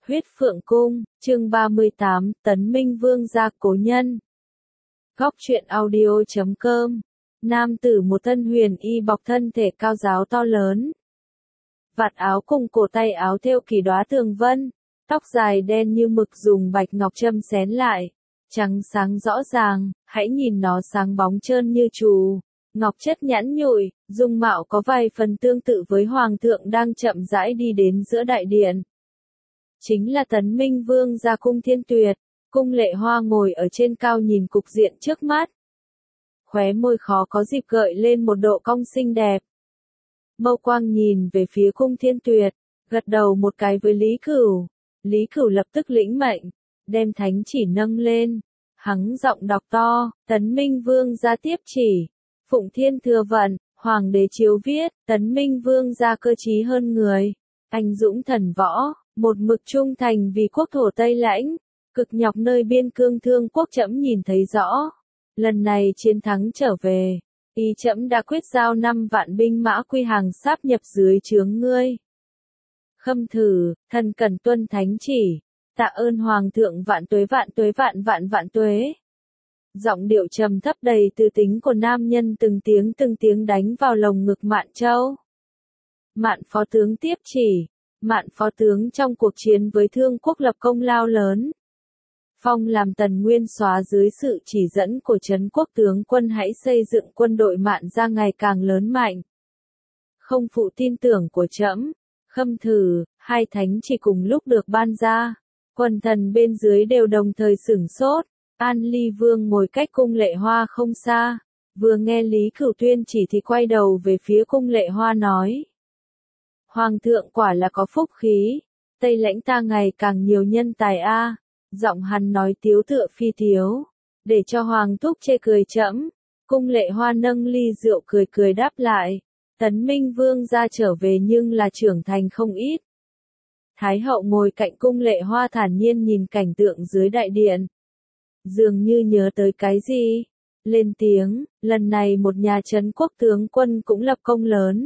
Huyết Phượng Cung, chương 38, Tấn Minh Vương gia cố nhân. Góc truyện audio.com. Nam tử một thân huyền y bọc thân thể cao giáo to lớn. Vạt áo cùng cổ tay áo thêu kỳ đóa tường vân, tóc dài đen như mực dùng bạch ngọc châm xén lại, trắng sáng rõ ràng, hãy nhìn nó sáng bóng trơn như trù, ngọc chất nhẵn nhụi, dung mạo có vài phần tương tự với hoàng thượng đang chậm rãi đi đến giữa đại điện. Chính là Tấn Minh Vương gia cung Thiên Tuyệt. Cung Lệ Hoa ngồi ở trên cao nhìn cục diện trước mắt. Khóe môi khó có dịp gợi lên một độ cong xinh đẹp. Mâu quang nhìn về phía cung Thiên Tuyệt, gật đầu một cái với Lý Cửu. Lý Cửu lập tức lĩnh mệnh, đem thánh chỉ nâng lên, hắng giọng đọc to, Tấn Minh Vương gia tiếp chỉ. Phụng Thiên thừa vận, Hoàng đế chiếu viết, Tấn Minh Vương gia cơ trí hơn người, anh dũng thần võ, một mực trung thành vì quốc thổ Tây Lãnh, cực nhọc nơi biên cương Thương quốc trẫm nhìn thấy rõ. Lần này chiến thắng trở về, ý trẫm đã quyết giao 5 vạn binh mã quy hàng sáp nhập dưới trướng ngươi. Khâm thử, thần cần tuân thánh chỉ, tạ ơn Hoàng thượng vạn tuế vạn tuế vạn vạn vạn tuế. Giọng điệu trầm thấp đầy tư tính của nam nhân từng tiếng đánh vào lồng ngực Mạn Châu. Mạn phó tướng tiếp chỉ. Mạn phó tướng trong cuộc chiến với Thương quốc lập công lao lớn. Phong làm Tần Nguyên Soái dưới sự chỉ dẫn của Trấn Quốc tướng quân hãy xây dựng quân đội Mạn ra ngày càng lớn mạnh. Không phụ tin tưởng của trẫm, Khâm thử, hai thánh chỉ cùng lúc được ban ra. Quần thần bên dưới đều đồng thời sửng sốt. An Ly Vương ngồi cách cung Lệ Hoa không xa. Vừa nghe Lý Cửu tuyên chỉ thì quay đầu về phía cung Lệ Hoa nói. Hoàng thượng quả là có phúc khí, Tây Lãnh ta ngày càng nhiều nhân tài a. Giọng hắn nói tiếu tựa phi tiếu, để cho Hoàng thúc chê cười trẫm. Cung Lệ Hoa nâng ly rượu cười cười đáp lại, Tấn Minh Vương gia trở về nhưng là trưởng thành không ít. Thái hậu ngồi cạnh cung Lệ Hoa thản nhiên nhìn cảnh tượng dưới đại điện. Dường như nhớ tới cái gì, lên tiếng, lần này một nhà Trấn Quốc tướng quân cũng lập công lớn.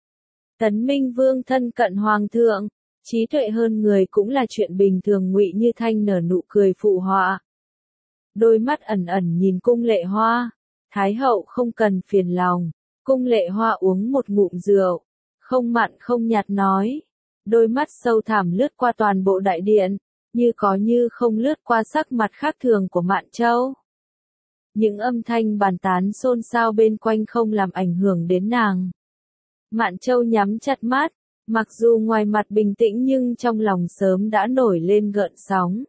Tấn Minh Vương thân cận Hoàng thượng, trí tuệ hơn người cũng là chuyện bình thường. Ngụy Như Thanh nở nụ cười phụ họa. Đôi mắt ẩn ẩn nhìn cung Lệ Hoa, Thái hậu không cần phiền lòng. Cung Lệ Hoa uống một ngụm rượu, không mặn không nhạt nói. Đôi mắt sâu thẳm lướt qua toàn bộ đại điện, như có như không lướt qua sắc mặt khác thường của Mạn Châu. Những âm thanh bàn tán xôn xao bên quanh không làm ảnh hưởng đến nàng. Mạn Châu nhắm chặt mắt, mặc dù ngoài mặt bình tĩnh nhưng trong lòng sớm đã nổi lên gợn sóng.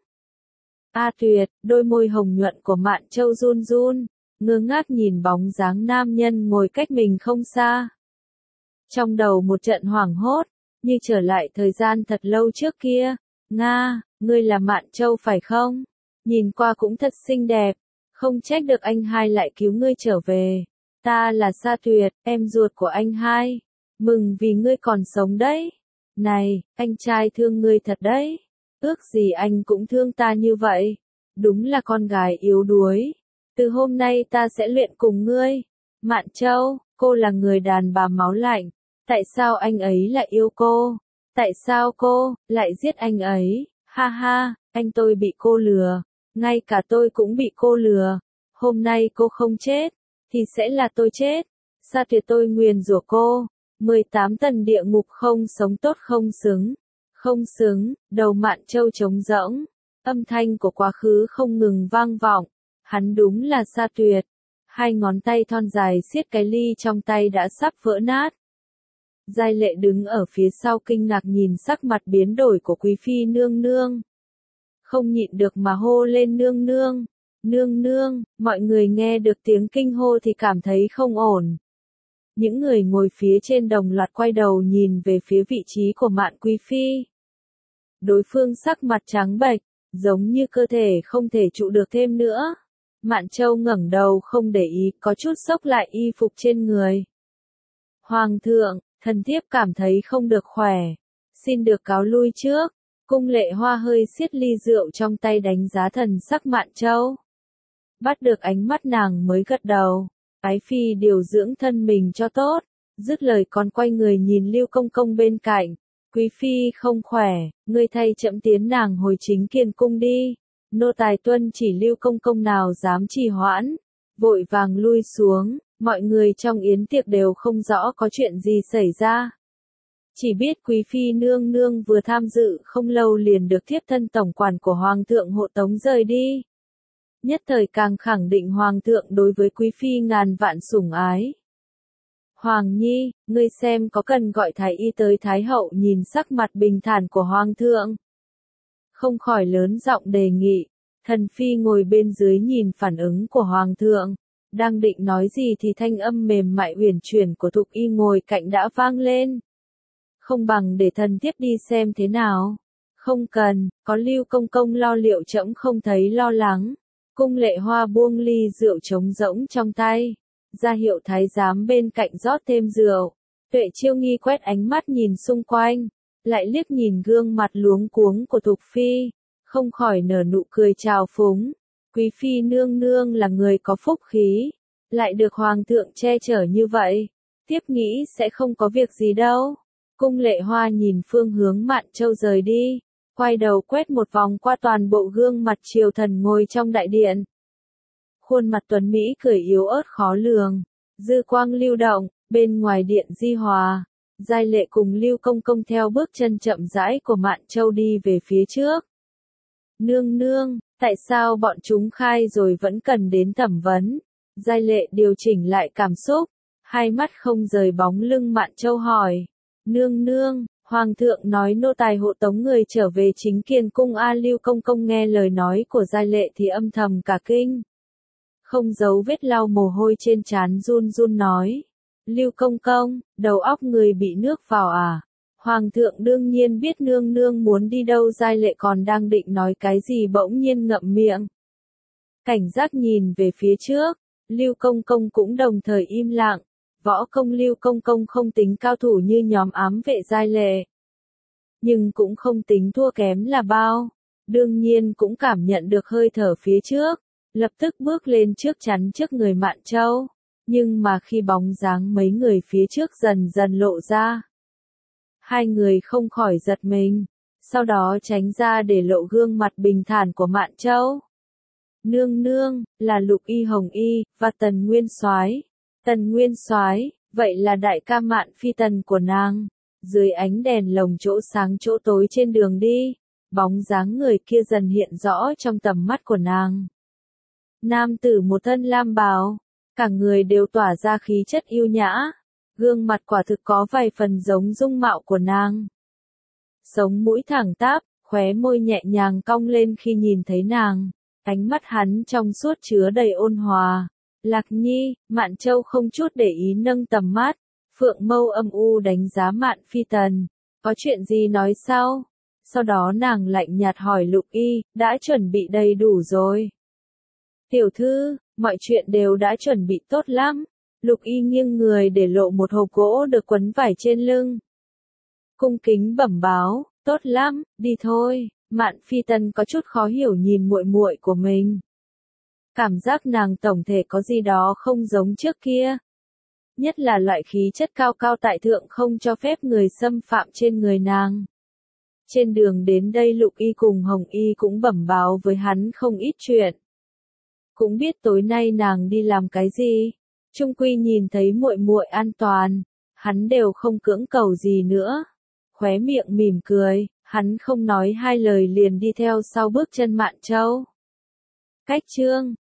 A Tuyệt, đôi môi hồng nhuận của Mạn Châu run run, ngơ ngác nhìn bóng dáng nam nhân ngồi cách mình không xa. Trong đầu một trận hoảng hốt, như trở lại thời gian thật lâu trước kia. Nga, ngươi là Mạn Châu phải không? Nhìn qua cũng thật xinh đẹp, không trách được anh hai lại cứu ngươi trở về. Ta là Sa Tuyệt, em ruột của anh hai. Mừng vì ngươi còn sống đấy. Này, anh trai thương ngươi thật đấy. Ước gì anh cũng thương ta như vậy. Đúng là con gái yếu đuối. Từ hôm nay ta sẽ luyện cùng ngươi. Mạn Châu, cô là người đàn bà máu lạnh. Tại sao anh ấy lại yêu cô? Tại sao cô lại giết anh ấy? Ha ha, anh tôi bị cô lừa. Ngay cả tôi cũng bị cô lừa. Hôm nay cô không chết, thì sẽ là tôi chết. Sa Tuyệt tôi nguyền rủa cô. 18 tầng địa ngục không sống tốt không xứng. Không xứng, đầu Mạn Châu trống rỗng. Âm thanh của quá khứ không ngừng vang vọng. Hắn đúng là Sa Tuyệt. Hai ngón tay thon dài siết cái ly trong tay đã sắp vỡ nát. Giai Lệ đứng ở phía sau kinh ngạc nhìn sắc mặt biến đổi của Quý phi nương nương. Không nhịn được mà hô lên nương nương. Nương nương, mọi người nghe được tiếng kinh hô thì cảm thấy không ổn. Những người ngồi phía trên đồng loạt quay đầu nhìn về phía vị trí của Mạn Quý phi. Đối phương sắc mặt trắng bệch, giống như cơ thể không thể trụ được thêm nữa. Mạn Châu ngẩng đầu không để ý, có chút xốc lại y phục trên người. Hoàng thượng, thần thiếp cảm thấy không được khỏe, xin được cáo lui trước. Cung Lệ Hoa hơi siết ly rượu trong tay đánh giá thần sắc Mạn Châu. Bắt được ánh mắt nàng mới gật đầu. Ái phi điều dưỡng thân mình cho tốt. Dứt lời còn quay người nhìn Lưu Công Công bên cạnh. Quý phi không khỏe, ngươi thay trẫm tiến nàng hồi chính kiên cung đi. Nô tài tuân chỉ Lưu công công nào dám trì hoãn, vội vàng lui xuống, mọi người trong yến tiệc đều không rõ có chuyện gì xảy ra. Chỉ biết quý phi nương nương vừa tham dự không lâu liền được thiếp thân tổng quản của hoàng thượng hộ tống rời đi. Nhất thời càng khẳng định hoàng thượng đối với quý phi ngàn vạn sủng ái. Hoàng nhi, ngươi xem có cần gọi thái y tới thái hậu nhìn sắc mặt bình thản của hoàng thượng. Không khỏi lớn giọng đề nghị, thần phi ngồi bên dưới nhìn phản ứng của hoàng thượng. Đang định nói gì thì thanh âm mềm mại uyển chuyển của Thục Y ngồi cạnh đã vang lên. Không bằng để thần tiếp đi xem thế nào. Không cần, có Lưu công công lo liệu trẫm không thấy lo lắng. Cung Lệ Hoa buông ly rượu trống rỗng trong tay, ra hiệu thái giám bên cạnh rót thêm rượu. Tuệ Chiêu Nghi quét ánh mắt nhìn xung quanh, lại liếc nhìn gương mặt luống cuống của Thục Phi, không khỏi nở nụ cười trào phúng. Quý phi nương nương là người có phúc khí, lại được hoàng thượng che chở như vậy, tiếp nghĩ sẽ không có việc gì đâu. Cung Lệ Hoa nhìn phương hướng Mạn Châu rời đi, quay đầu quét một vòng qua toàn bộ gương mặt triều thần ngồi trong đại điện. Khuôn mặt tuấn Mỹ cười yếu ớt khó lường, dư quang lưu động, bên ngoài điện di hòa, Giai Lệ cùng Lưu công công theo bước chân chậm rãi của Mạn Châu đi về phía trước. Nương nương, tại sao bọn chúng khai rồi vẫn cần đến thẩm vấn? Giai Lệ điều chỉnh lại cảm xúc, hai mắt không rời bóng lưng Mạn Châu hỏi. Nương nương, hoàng thượng nói nô tài hộ tống người trở về chính kiên cung. Lưu công công nghe lời nói của Giai Lệ thì âm thầm cả kinh. Không giấu vết lau mồ hôi trên trán run run nói. Lưu công công, đầu óc người bị nước vào à? Hoàng thượng đương nhiên biết nương nương muốn đi đâu. Giai Lệ còn đang định nói cái gì bỗng nhiên ngậm miệng. Cảnh giác nhìn về phía trước, Lưu công công cũng đồng thời im lặng. Võ công Lưu công công không tính cao thủ như nhóm ám vệ Giai Lệ, nhưng cũng không tính thua kém là bao. Đương nhiên cũng cảm nhận được hơi thở phía trước, lập tức bước lên trước chắn trước người Mạn Châu. Nhưng mà khi bóng dáng mấy người phía trước dần dần lộ ra, hai người không khỏi giật mình, sau đó tránh ra để lộ gương mặt bình thản của Mạn Châu. Nương nương, là Lục Y Hồng Y, và Tần Nguyên Soái. Tần Nguyên Soái, vậy là đại ca Mạn Phi Tần của nàng. Dưới ánh đèn lồng chỗ sáng chỗ tối trên đường đi, bóng dáng người kia dần hiện rõ trong tầm mắt của nàng. Nam tử một thân lam bào, cả người đều tỏa ra khí chất yêu nhã, gương mặt quả thực có vài phần giống dung mạo của nàng. Sống mũi thẳng tắp, khóe môi nhẹ nhàng cong lên khi nhìn thấy nàng, ánh mắt hắn trong suốt chứa đầy ôn hòa. Lạc Nhi, Mạn Châu không chút để ý nâng tầm mắt, phượng mâu âm u đánh giá Mạn Phi Tần. Có chuyện gì nói sao? Sau đó nàng lạnh nhạt hỏi Lục Y, đã chuẩn bị đầy đủ rồi. Tiểu thư, mọi chuyện đều đã chuẩn bị tốt lắm. Lục Y nghiêng người để lộ một hộp gỗ được quấn vải trên lưng. Cung kính bẩm báo, tốt lắm, đi thôi. Mạn Phi Tần có chút khó hiểu nhìn muội muội của mình. Cảm giác nàng tổng thể có gì đó không giống trước kia. Nhất là loại khí chất cao cao tại thượng không cho phép người xâm phạm trên người nàng. Trên đường đến đây Lục Y cùng Hồng Y cũng bẩm báo với hắn không ít chuyện. Cũng biết tối nay nàng đi làm cái gì. Trung quy nhìn thấy muội muội an toàn, hắn đều không cưỡng cầu gì nữa. Khóe miệng mỉm cười, hắn không nói hai lời liền đi theo sau bước chân Mạn Châu. Cách chương